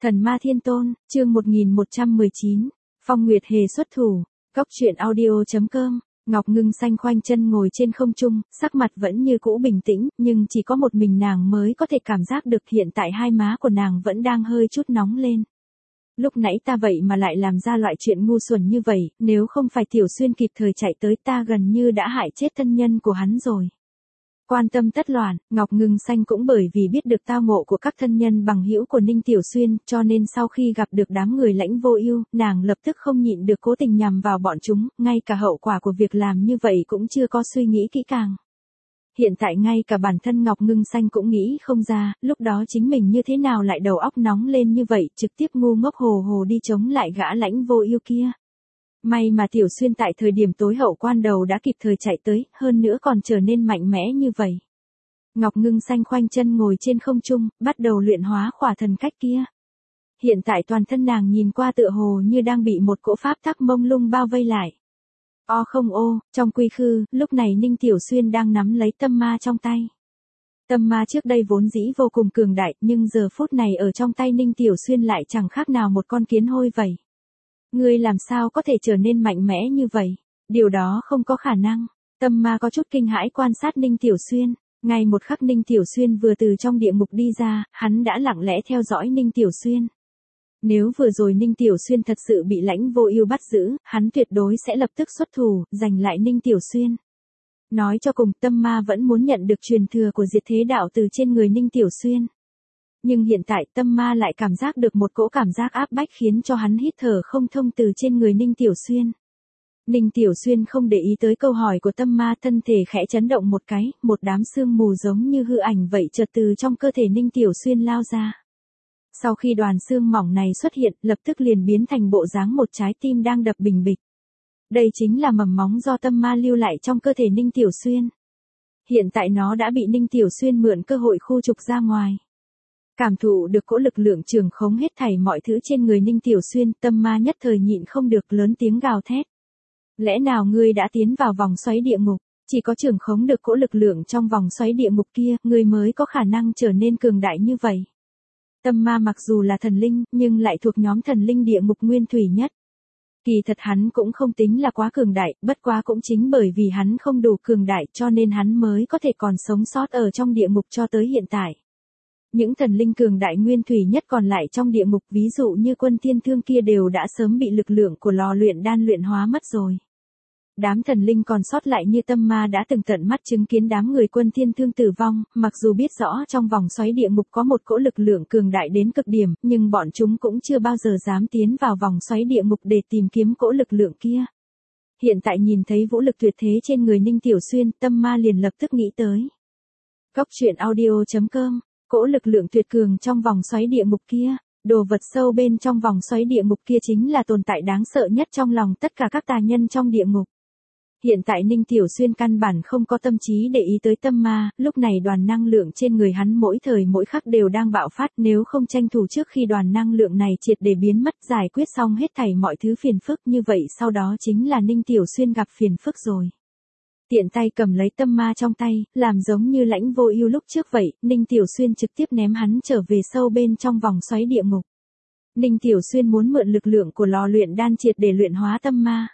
Thần ma thiên tôn, chương 1119, Phong Nguyệt hề xuất thủ, Cốc truyện audio.com, Ngọc Ngưng Xanh khoanh chân ngồi trên không trung, sắc mặt vẫn như cũ bình tĩnh, nhưng chỉ có một mình nàng mới có thể cảm giác được hiện tại hai má của nàng vẫn đang hơi chút nóng lên. Lúc nãy ta vậy mà lại làm ra loại chuyện ngu xuẩn như vậy, nếu không phải Tiểu Xuyên kịp thời chạy tới ta gần như đã hại chết thân nhân của hắn rồi. Quan tâm tất loạn, Ngọc Ngưng Xanh cũng bởi vì biết được tao ngộ của các thân nhân bằng hữu của Ninh Tiểu Xuyên, cho nên sau khi gặp được đám người Lãnh Vô Ưu, nàng lập tức không nhịn được cố tình nhằm vào bọn chúng, ngay cả hậu quả của việc làm như vậy cũng chưa có suy nghĩ kỹ càng. Hiện tại ngay cả bản thân Ngọc Ngưng Xanh cũng nghĩ không ra, lúc đó chính mình như thế nào lại đầu óc nóng lên như vậy, trực tiếp ngu ngốc hồ hồ đi chống lại gã Lãnh Vô Ưu kia. May mà Tiểu Xuyên tại thời điểm tối hậu quan đầu đã kịp thời chạy tới, hơn nữa còn trở nên mạnh mẽ như vậy. Ngọc Ngưng Xanh khoanh chân ngồi trên không trung, bắt đầu luyện hóa khỏa thần cách kia. Hiện tại toàn thân nàng nhìn qua tựa hồ như đang bị một cỗ pháp tắc mông lung bao vây lại. O không ô, trong quy khư, lúc này Ninh Tiểu Xuyên đang nắm lấy tâm ma trong tay. Tâm ma trước đây vốn dĩ vô cùng cường đại, nhưng giờ phút này ở trong tay Ninh Tiểu Xuyên lại chẳng khác nào một con kiến hôi vậy. Ngươi làm sao có thể trở nên mạnh mẽ như vậy? Điều đó không có khả năng. Tâm ma có chút kinh hãi quan sát Ninh Tiểu Xuyên. Ngay một khắc Ninh Tiểu Xuyên vừa từ trong địa ngục đi ra, hắn đã lặng lẽ theo dõi Ninh Tiểu Xuyên. Nếu vừa rồi Ninh Tiểu Xuyên thật sự bị Lãnh Vô Ưu bắt giữ, hắn tuyệt đối sẽ lập tức xuất thủ, giành lại Ninh Tiểu Xuyên. Nói cho cùng, tâm ma vẫn muốn nhận được truyền thừa của Diệt Thế Đạo từ trên người Ninh Tiểu Xuyên. Nhưng hiện tại tâm ma lại cảm giác được một cỗ cảm giác áp bách khiến cho hắn hít thở không thông từ trên người Ninh Tiểu Xuyên. Ninh Tiểu Xuyên không để ý tới câu hỏi của tâm ma, thân thể khẽ chấn động một cái, một đám sương mù giống như hư ảnh vậy chợt từ trong cơ thể Ninh Tiểu Xuyên lao ra. Sau khi đoàn sương mỏng này xuất hiện, lập tức liền biến thành bộ dáng một trái tim đang đập bình bịch. Đây chính là mầm móng do tâm ma lưu lại trong cơ thể Ninh Tiểu Xuyên. Hiện tại nó đã bị Ninh Tiểu Xuyên mượn cơ hội khu trục ra ngoài. Cảm thụ được cỗ lực lượng trường khống hết thảy mọi thứ trên người Ninh Tiểu Xuyên, tâm ma nhất thời nhịn không được lớn tiếng gào thét. Lẽ nào ngươi đã tiến vào vòng xoáy địa ngục, chỉ có trường khống được cỗ lực lượng trong vòng xoáy địa ngục kia, ngươi mới có khả năng trở nên cường đại như vậy. Tâm ma mặc dù là thần linh, nhưng lại thuộc nhóm thần linh địa ngục nguyên thủy nhất. Kỳ thật hắn cũng không tính là quá cường đại, bất quá cũng chính bởi vì hắn không đủ cường đại cho nên hắn mới có thể còn sống sót ở trong địa ngục cho tới hiện tại. Những thần linh cường đại nguyên thủy nhất còn lại trong địa ngục, ví dụ như Quân Thiên Thương kia đều đã sớm bị lực lượng của lò luyện đan luyện hóa mất rồi. Đám thần linh còn sót lại như tâm ma đã từng tận mắt chứng kiến đám người Quân Thiên Thương tử vong, mặc dù biết rõ trong vòng xoáy địa ngục có một cỗ lực lượng cường đại đến cực điểm, nhưng bọn chúng cũng chưa bao giờ dám tiến vào vòng xoáy địa ngục để tìm kiếm cỗ lực lượng kia. Hiện tại nhìn thấy vũ lực tuyệt thế trên người Ninh Tiểu Xuyên, tâm ma liền lập tức nghĩ tới. Cốc truyện audio.com, cỗ lực lượng tuyệt cường trong vòng xoáy địa ngục kia, đồ vật sâu bên trong vòng xoáy địa ngục kia chính là tồn tại đáng sợ nhất trong lòng tất cả các tà nhân trong địa ngục. Hiện tại Ninh Tiểu Xuyên căn bản không có tâm trí để ý tới tâm ma, lúc này đoàn năng lượng trên người hắn mỗi thời mỗi khắc đều đang bạo phát, nếu không tranh thủ trước khi đoàn năng lượng này triệt để biến mất, giải quyết xong hết thảy mọi thứ phiền phức như vậy sau đó chính là Ninh Tiểu Xuyên gặp phiền phức rồi. Tiện tay cầm lấy tâm ma trong tay, làm giống như Lãnh Vô Ưu lúc trước vậy, Ninh Tiểu Xuyên trực tiếp ném hắn trở về sâu bên trong vòng xoáy địa ngục. Ninh Tiểu Xuyên muốn mượn lực lượng của lò luyện đan triệt để luyện hóa tâm ma.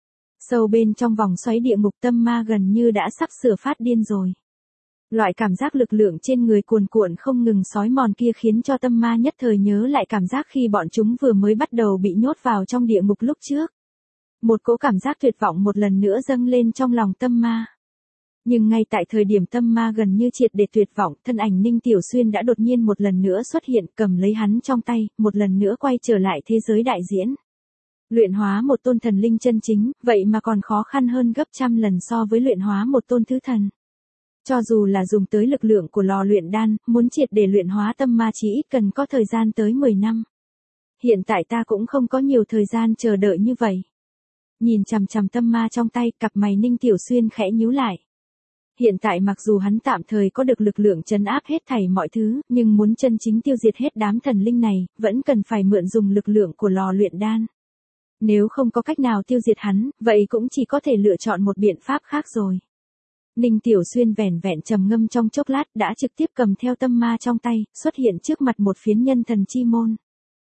Sâu bên trong vòng xoáy địa ngục, tâm ma gần như đã sắp sửa phát điên rồi. Loại cảm giác lực lượng trên người cuồn cuộn không ngừng xói mòn kia khiến cho tâm ma nhất thời nhớ lại cảm giác khi bọn chúng vừa mới bắt đầu bị nhốt vào trong địa ngục lúc trước. Một cỗ cảm giác tuyệt vọng một lần nữa dâng lên trong lòng tâm ma. Nhưng ngay tại thời điểm tâm ma gần như triệt để tuyệt vọng, thân ảnh Ninh Tiểu Xuyên đã đột nhiên một lần nữa xuất hiện, cầm lấy hắn trong tay, một lần nữa quay trở lại thế giới đại diễn. Luyện hóa một tôn thần linh chân chính, vậy mà còn khó khăn hơn gấp trăm lần so với luyện hóa một tôn thứ thần. Cho dù là dùng tới lực lượng của lò luyện đan, muốn triệt để luyện hóa tâm ma chỉ ít cần có thời gian tới 10 năm. Hiện tại ta cũng không có nhiều thời gian chờ đợi như vậy. Nhìn chằm chằm tâm ma trong tay, cặp mày Ninh Tiểu Xuyên khẽ nhíu lại. Hiện tại mặc dù hắn tạm thời có được lực lượng trấn áp hết thảy mọi thứ, nhưng muốn chân chính tiêu diệt hết đám thần linh này, vẫn cần phải mượn dùng lực lượng của lò luyện đan. Nếu không có cách nào tiêu diệt hắn, vậy cũng chỉ có thể lựa chọn một biện pháp khác rồi. Ninh Tiểu Xuyên vẻn vẹn trầm ngâm trong chốc lát đã trực tiếp cầm theo tâm ma trong tay, xuất hiện trước mặt một phiến nhân thần chi môn.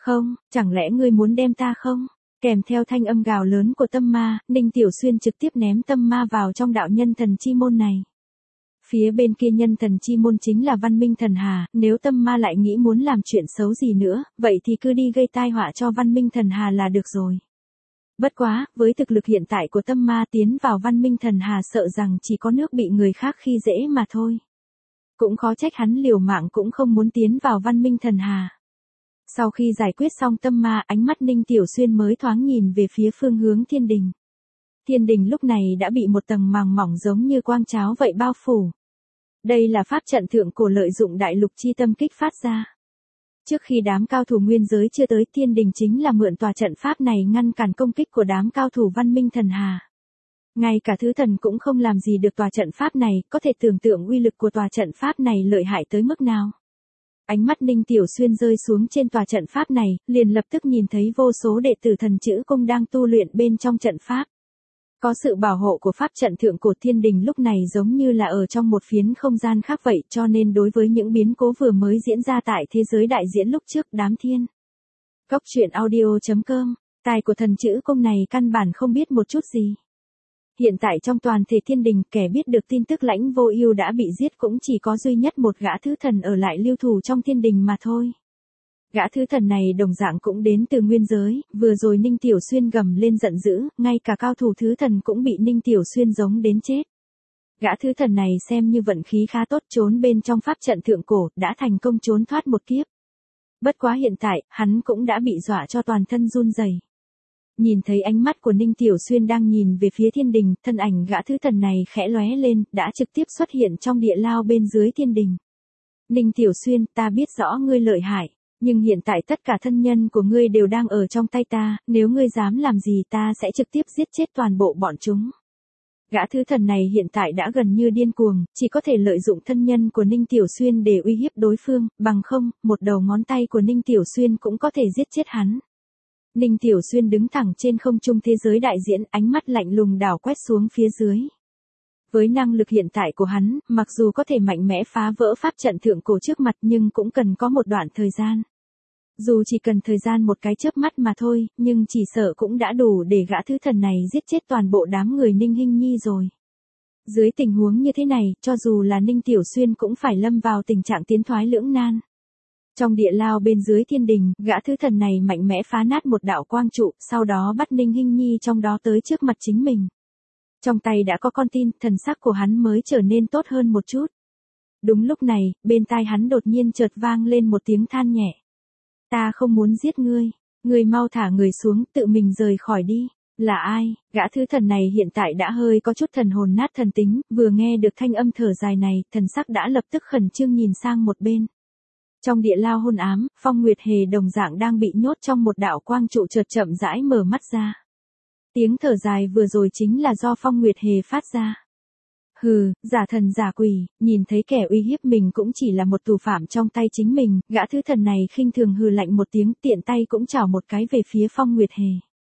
Không, chẳng lẽ ngươi muốn đem ta không? Kèm theo thanh âm gào lớn của tâm ma, Ninh Tiểu Xuyên trực tiếp ném tâm ma vào trong đạo nhân thần chi môn này. Phía bên kia nhân thần chi môn chính là Văn Minh Thần Hà, nếu tâm ma lại nghĩ muốn làm chuyện xấu gì nữa, vậy thì cứ đi gây tai họa cho Văn Minh Thần Hà là được rồi. Bất quá, với thực lực hiện tại của tâm ma tiến vào Văn Minh Thần Hà sợ rằng chỉ có nước bị người khác khi dễ mà thôi. Cũng khó trách hắn liều mạng cũng không muốn tiến vào Văn Minh Thần Hà. Sau khi giải quyết xong tâm ma, ánh mắt Ninh Tiểu Xuyên mới thoáng nhìn về phía phương hướng thiên đình. Thiên đình lúc này đã bị một tầng màng mỏng giống như quang cháo vậy bao phủ. Đây là pháp trận thượng cổ lợi dụng đại lục chi tâm kích phát ra. Trước khi đám cao thủ nguyên giới chưa tới, thiên đình chính là mượn tòa trận pháp này ngăn cản công kích của đám cao thủ Văn Minh Thần Hà. Ngay cả thứ thần cũng không làm gì được tòa trận pháp này, có thể tưởng tượng uy lực của tòa trận pháp này lợi hại tới mức nào. Ánh mắt Ninh Tiểu Xuyên rơi xuống trên tòa trận pháp này, liền lập tức nhìn thấy vô số đệ tử thần chữ cung đang tu luyện bên trong trận pháp. Có sự bảo hộ của pháp trận thượng cổ, thiên đình lúc này giống như là ở trong một phiến không gian khác vậy, cho nên đối với những biến cố vừa mới diễn ra tại thế giới đại diễn lúc trước, đám thiên. Cốc truyện audio.com, tài của thần chữ cung này căn bản không biết một chút gì. Hiện tại trong toàn thể thiên đình, kẻ biết được tin tức Lãnh Vô Ưu đã bị giết cũng chỉ có duy nhất một gã thứ thần ở lại lưu thủ trong thiên đình mà thôi. Gã thứ thần này đồng dạng cũng đến từ nguyên giới, vừa rồi Ninh Tiểu Xuyên gầm lên giận dữ, ngay cả cao thủ thứ thần cũng bị Ninh Tiểu Xuyên giống đến chết. Gã thứ thần này xem như vận khí khá tốt, trốn bên trong pháp trận thượng cổ, đã thành công trốn thoát một kiếp. Bất quá hiện tại, hắn cũng đã bị dọa cho toàn thân run rẩy. Nhìn thấy ánh mắt của Ninh Tiểu Xuyên đang nhìn về phía thiên đình, thân ảnh gã thứ thần này khẽ lóe lên, đã trực tiếp xuất hiện trong địa lao bên dưới thiên đình. Ninh Tiểu Xuyên, ta biết rõ ngươi lợi hại, nhưng hiện tại tất cả thân nhân của ngươi đều đang ở trong tay ta, nếu ngươi dám làm gì ta sẽ trực tiếp giết chết toàn bộ bọn chúng. Gã thứ thần này hiện tại đã gần như điên cuồng, chỉ có thể lợi dụng thân nhân của Ninh Tiểu Xuyên để uy hiếp đối phương, bằng không, một đầu ngón tay của Ninh Tiểu Xuyên cũng có thể giết chết hắn. Ninh Tiểu Xuyên đứng thẳng trên không trung thế giới đại diễn, ánh mắt lạnh lùng đảo quét xuống phía dưới. Với năng lực hiện tại của hắn, mặc dù có thể mạnh mẽ phá vỡ pháp trận thượng cổ trước mặt nhưng cũng cần có một đoạn thời gian. Dù chỉ cần thời gian một cái chớp mắt mà thôi, nhưng chỉ sợ cũng đã đủ để gã thứ thần này giết chết toàn bộ đám người Ninh Hinh Nhi rồi. Dưới tình huống như thế này, cho dù là Ninh Tiểu Xuyên cũng phải lâm vào tình trạng tiến thoái lưỡng nan. Trong địa lao bên dưới thiên đình, gã thứ thần này mạnh mẽ phá nát một đạo quang trụ, sau đó bắt Ninh Hinh Nhi trong đó tới trước mặt chính mình. Trong tay đã có con tin, thần sắc của hắn mới trở nên tốt hơn một chút. Đúng lúc này, bên tai hắn đột nhiên chợt vang lên một tiếng than nhẹ. Ta không muốn giết ngươi, ngươi mau thả người xuống, tự mình rời khỏi đi. Là ai? Gã thứ thần này hiện tại đã hơi có chút thần hồn nát thần tính, vừa nghe được thanh âm thở dài này, thần sắc đã lập tức khẩn trương nhìn sang một bên. Trong địa lao hôn ám, Phong Nguyệt Hề đồng dạng đang bị nhốt trong một đạo quang trụ, chợt chậm rãi mở mắt ra. Tiếng thở dài vừa rồi chính là do Phong Nguyệt Hề phát ra. Hừ, giả thần giả quỷ, nhìn thấy kẻ uy hiếp mình cũng chỉ là một tù phạm trong tay chính mình, gã thứ thần này khinh thường hừ lạnh một tiếng, tiện tay cũng chảo một cái về phía Phong Nguyệt Hề.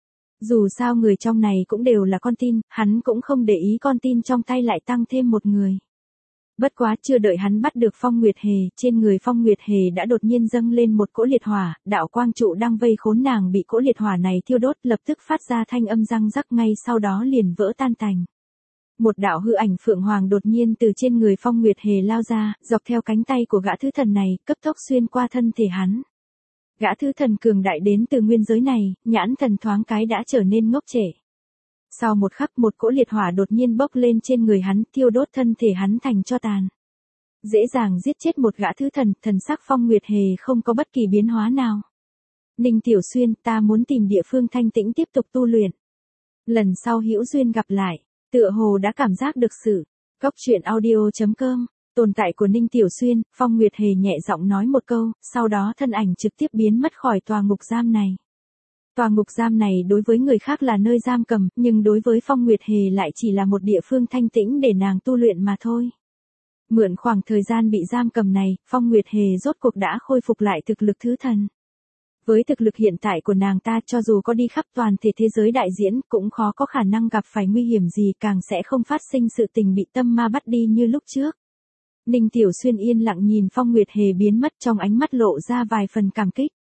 Dù sao người trong này cũng đều là con tin, hắn cũng không để ý con tin trong tay lại tăng thêm một người. Bất quá chưa đợi hắn bắt được Phong Nguyệt Hề, trên người Phong Nguyệt Hề đã đột nhiên dâng lên một cỗ liệt hỏa, đạo quang trụ đang vây khốn nàng bị cỗ liệt hỏa này thiêu đốt, lập tức phát ra thanh âm răng rắc, ngay sau đó liền vỡ tan tành. Một đạo hư ảnh phượng hoàng đột nhiên từ trên người Phong Nguyệt Hề lao ra, dọc theo cánh tay của gã thứ thần này, cấp tốc xuyên qua thân thể hắn. Gã thứ thần cường đại đến từ nguyên giới này, nhãn thần thoáng cái đã trở nên ngốc trệ. Sau một khắc, một cỗ liệt hỏa đột nhiên bốc lên trên người hắn, thiêu đốt thân thể hắn thành tro tàn. Dễ dàng giết chết một gã thứ thần, thần sắc Phong Nguyệt Hề không có bất kỳ biến hóa nào. Ninh Tiểu Xuyên, ta muốn tìm địa phương thanh tĩnh tiếp tục tu luyện. Lần sau hữu duyên gặp lại, tựa hồ đã cảm giác được sự. Cốc truyện audio.com, tồn tại của Ninh Tiểu Xuyên, Phong Nguyệt Hề nhẹ giọng nói một câu, sau đó thân ảnh trực tiếp biến mất khỏi tòa ngục giam này. Tòa ngục giam này đối với người khác là nơi giam cầm, nhưng đối với Phong Nguyệt Hề lại chỉ là một địa phương thanh tĩnh để nàng tu luyện mà thôi. Mượn khoảng thời gian bị giam cầm này, Phong Nguyệt Hề rốt cuộc đã khôi phục lại thực lực thứ thần. Với thực lực hiện tại của nàng ta, cho dù có đi khắp toàn thể thế giới đại diễn, cũng khó có khả năng gặp phải nguy hiểm gì, càng sẽ không phát sinh sự tình bị tâm ma bắt đi như lúc trước. Ninh Tiểu Xuyên yên lặng nhìn Phong Nguyệt Hề biến mất, trong ánh mắt lộ ra vài phần cảm kích.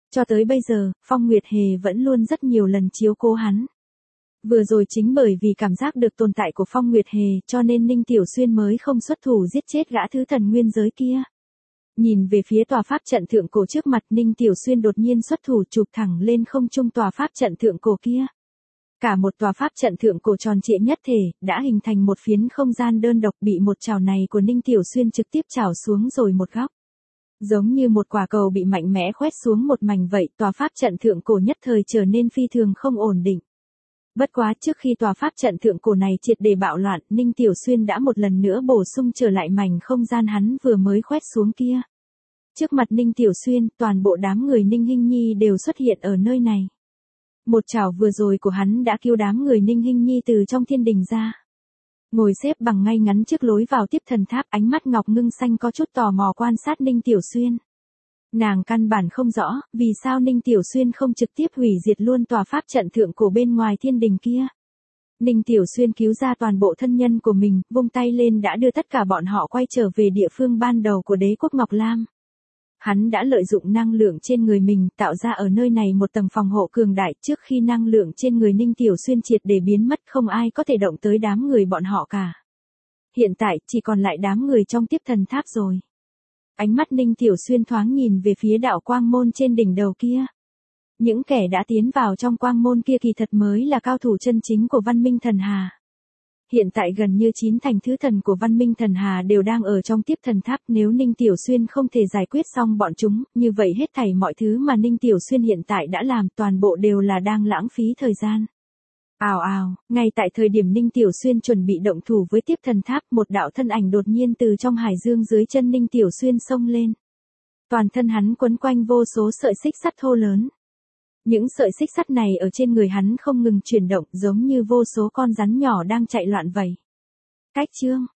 Cho tới bây giờ, Phong Nguyệt Hề vẫn luôn rất nhiều lần chiếu cố hắn. Vừa rồi chính bởi vì cảm giác được tồn tại của Phong Nguyệt Hề cho nên Ninh Tiểu Xuyên mới không xuất thủ giết chết gã thứ thần nguyên giới kia. Nhìn về phía tòa pháp trận thượng cổ trước mặt, Ninh Tiểu Xuyên đột nhiên xuất thủ chụp thẳng lên không trung tòa pháp trận thượng cổ kia. Cả một tòa pháp trận thượng cổ tròn trịa nhất thể, đã hình thành một phiến không gian đơn độc bị một chảo này của Ninh Tiểu Xuyên trực tiếp chảo xuống rồi một góc. Giống như một quả cầu bị mạnh mẽ khoét xuống một mảnh vậy, tòa pháp trận thượng cổ nhất thời trở nên phi thường không ổn định. Bất quá trước khi tòa pháp trận thượng cổ này triệt để bạo loạn, Ninh Tiểu Xuyên đã một lần nữa bổ sung trở lại mảnh không gian hắn vừa mới khoét xuống kia. Trước mặt Ninh Tiểu Xuyên, toàn bộ đám người Ninh Hinh Nhi đều xuất hiện ở nơi này. Một chảo vừa rồi của hắn đã cứu đám người Ninh Hinh Nhi từ trong thiên đình ra. Ngồi xếp bằng ngay ngắn trước lối vào tiếp thần tháp, ánh mắt Ngọc Ngưng Xanh có chút tò mò quan sát Ninh Tiểu Xuyên. Nàng căn bản không rõ, vì sao Ninh Tiểu Xuyên không trực tiếp hủy diệt luôn tòa pháp trận thượng cổ bên ngoài thiên đình kia. Ninh Tiểu Xuyên cứu ra toàn bộ thân nhân của mình, vung tay lên đã đưa tất cả bọn họ quay trở về địa phương ban đầu của đế quốc Ngọc Lam. Hắn đã lợi dụng năng lượng trên người mình tạo ra ở nơi này một tầng phòng hộ cường đại, trước khi năng lượng trên người Ninh Tiểu Xuyên triệt để biến mất không ai có thể động tới đám người bọn họ cả. Hiện tại chỉ còn lại đám người trong tiếp thần tháp rồi. Ánh mắt Ninh Tiểu Xuyên thoáng nhìn về phía đạo quang môn trên đỉnh đầu kia. Những kẻ đã tiến vào trong quang môn kia kỳ thật mới là cao thủ chân chính của Văn Minh Thần Hà. Hiện tại gần như 9 thành thứ thần của Văn Minh Thần Hà đều đang ở trong tiếp thần tháp, nếu Ninh Tiểu Xuyên không thể giải quyết xong bọn chúng, như vậy hết thảy mọi thứ mà Ninh Tiểu Xuyên hiện tại đã làm toàn bộ đều là đang lãng phí thời gian. Ào ào, ngay tại thời điểm Ninh Tiểu Xuyên chuẩn bị động thủ với tiếp thần tháp, một đạo thân ảnh đột nhiên từ trong hải dương dưới chân Ninh Tiểu Xuyên xông lên. Toàn thân hắn quấn quanh vô số sợi xích sắt thô lớn. Những sợi xích sắt này ở trên người hắn không ngừng chuyển động, giống như vô số con rắn nhỏ đang chạy loạn vậy. Cách chương